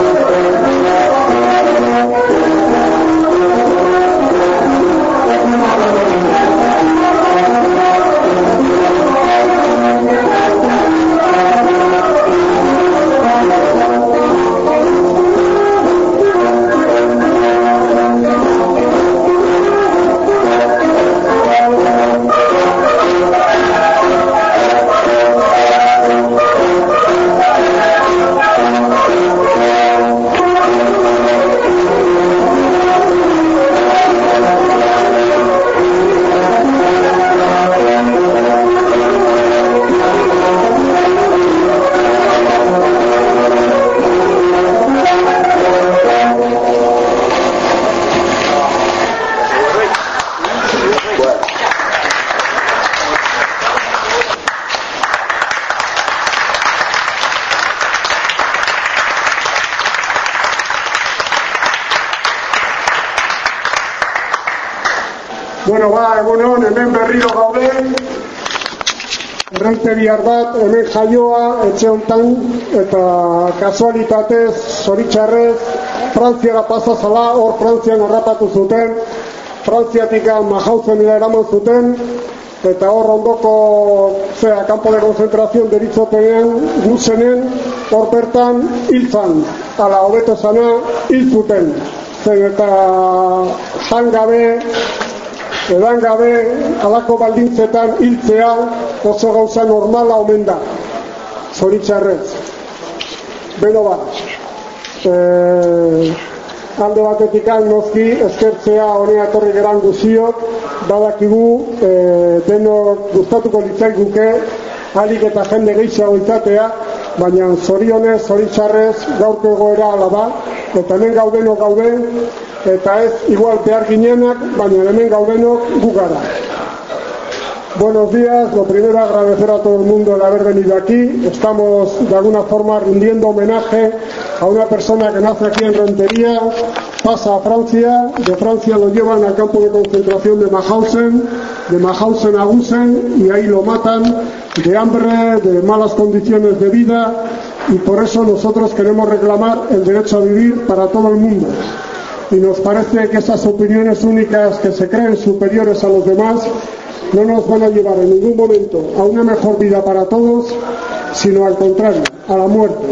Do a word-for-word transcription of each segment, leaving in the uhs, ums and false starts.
Bueno, ba, egunon, hemen berriro gaude, errente bihar bat, hemen jaioa, etxe hontan, eta kasualitatez, zoritxarrez, Frantziara pasazala, hor Frantzian harrapatu zuten, Frantziatika Mahausenera eraman zuten, eta hor ondoko, zera, kampo de konzentrazion deritzotenean, guzenen, hor bertan, hiltzan, ala, hobeto zana, hil zuten, zen, eta jan gabe, edan gabe, alako baldintzetan hiltzea oso gauza normala omen da, zoritxarrez. Beno bat, e, alde batetik noski eskertzea honea etorri geran guziok, badakigu e, denok gustatuko litzaiguke, alik eta jende gehiago izatea, baina zorionez, zoritxarrez, gaurko egoera ala da, eta hemen gaudeno gaude, eta ez igual behar ginenak, baina hemen gaudenok gu gara. Buenos días, lo primero agradecer a todo el mundo el haber venido aquí. Estamos de alguna forma rindiendo homenaje a una persona que nace aquí en Rentería, pasa a Francia, de Francia lo llevan al campo de concentración de Mahausen, de Mahausen a Gusen, y ahí lo matan de hambre, de malas condiciones de vida, y por eso nosotros queremos reclamar el derecho a vivir para todo el mundo. Y nos parece que esas opiniones únicas que se creen superiores a los demás no nos van a llevar en ningún momento a una mejor vida para todos, sino al contrario, a la muerte.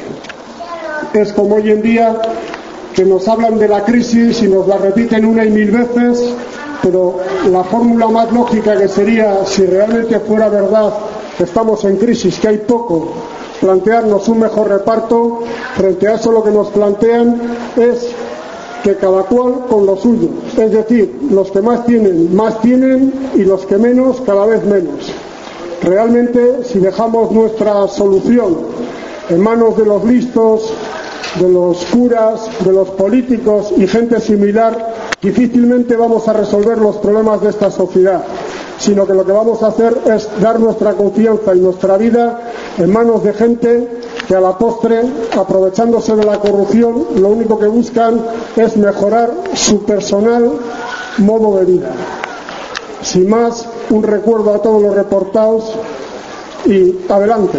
Es como hoy en día que nos hablan de la crisis y nos la repiten una y mil veces, pero la fórmula más lógica que sería, si realmente fuera verdad que estamos en crisis, que hay poco, plantearnos un mejor reparto. Frente a eso lo que nos plantean es que cada cual con lo suyo, es decir, los que más tienen, más tienen, y los que menos, cada vez menos. Realmente, si dejamos nuestra solución en manos de los listos, de los curas, de los políticos y gente similar, difícilmente vamos a resolver los problemas de esta sociedad, sino que lo que vamos a hacer es dar nuestra confianza y nuestra vida en manos de gente que a la postre, aprovechándose de la corrupción, lo único que buscan es mejorar su personal modo de vida. Sin más, un recuerdo a todos los reportados y adelante.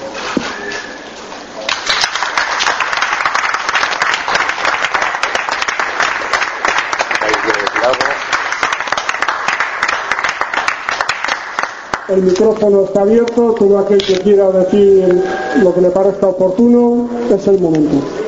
El micrófono está abierto, todo aquel que quiera decir lo que le parezca oportuno, es el momento.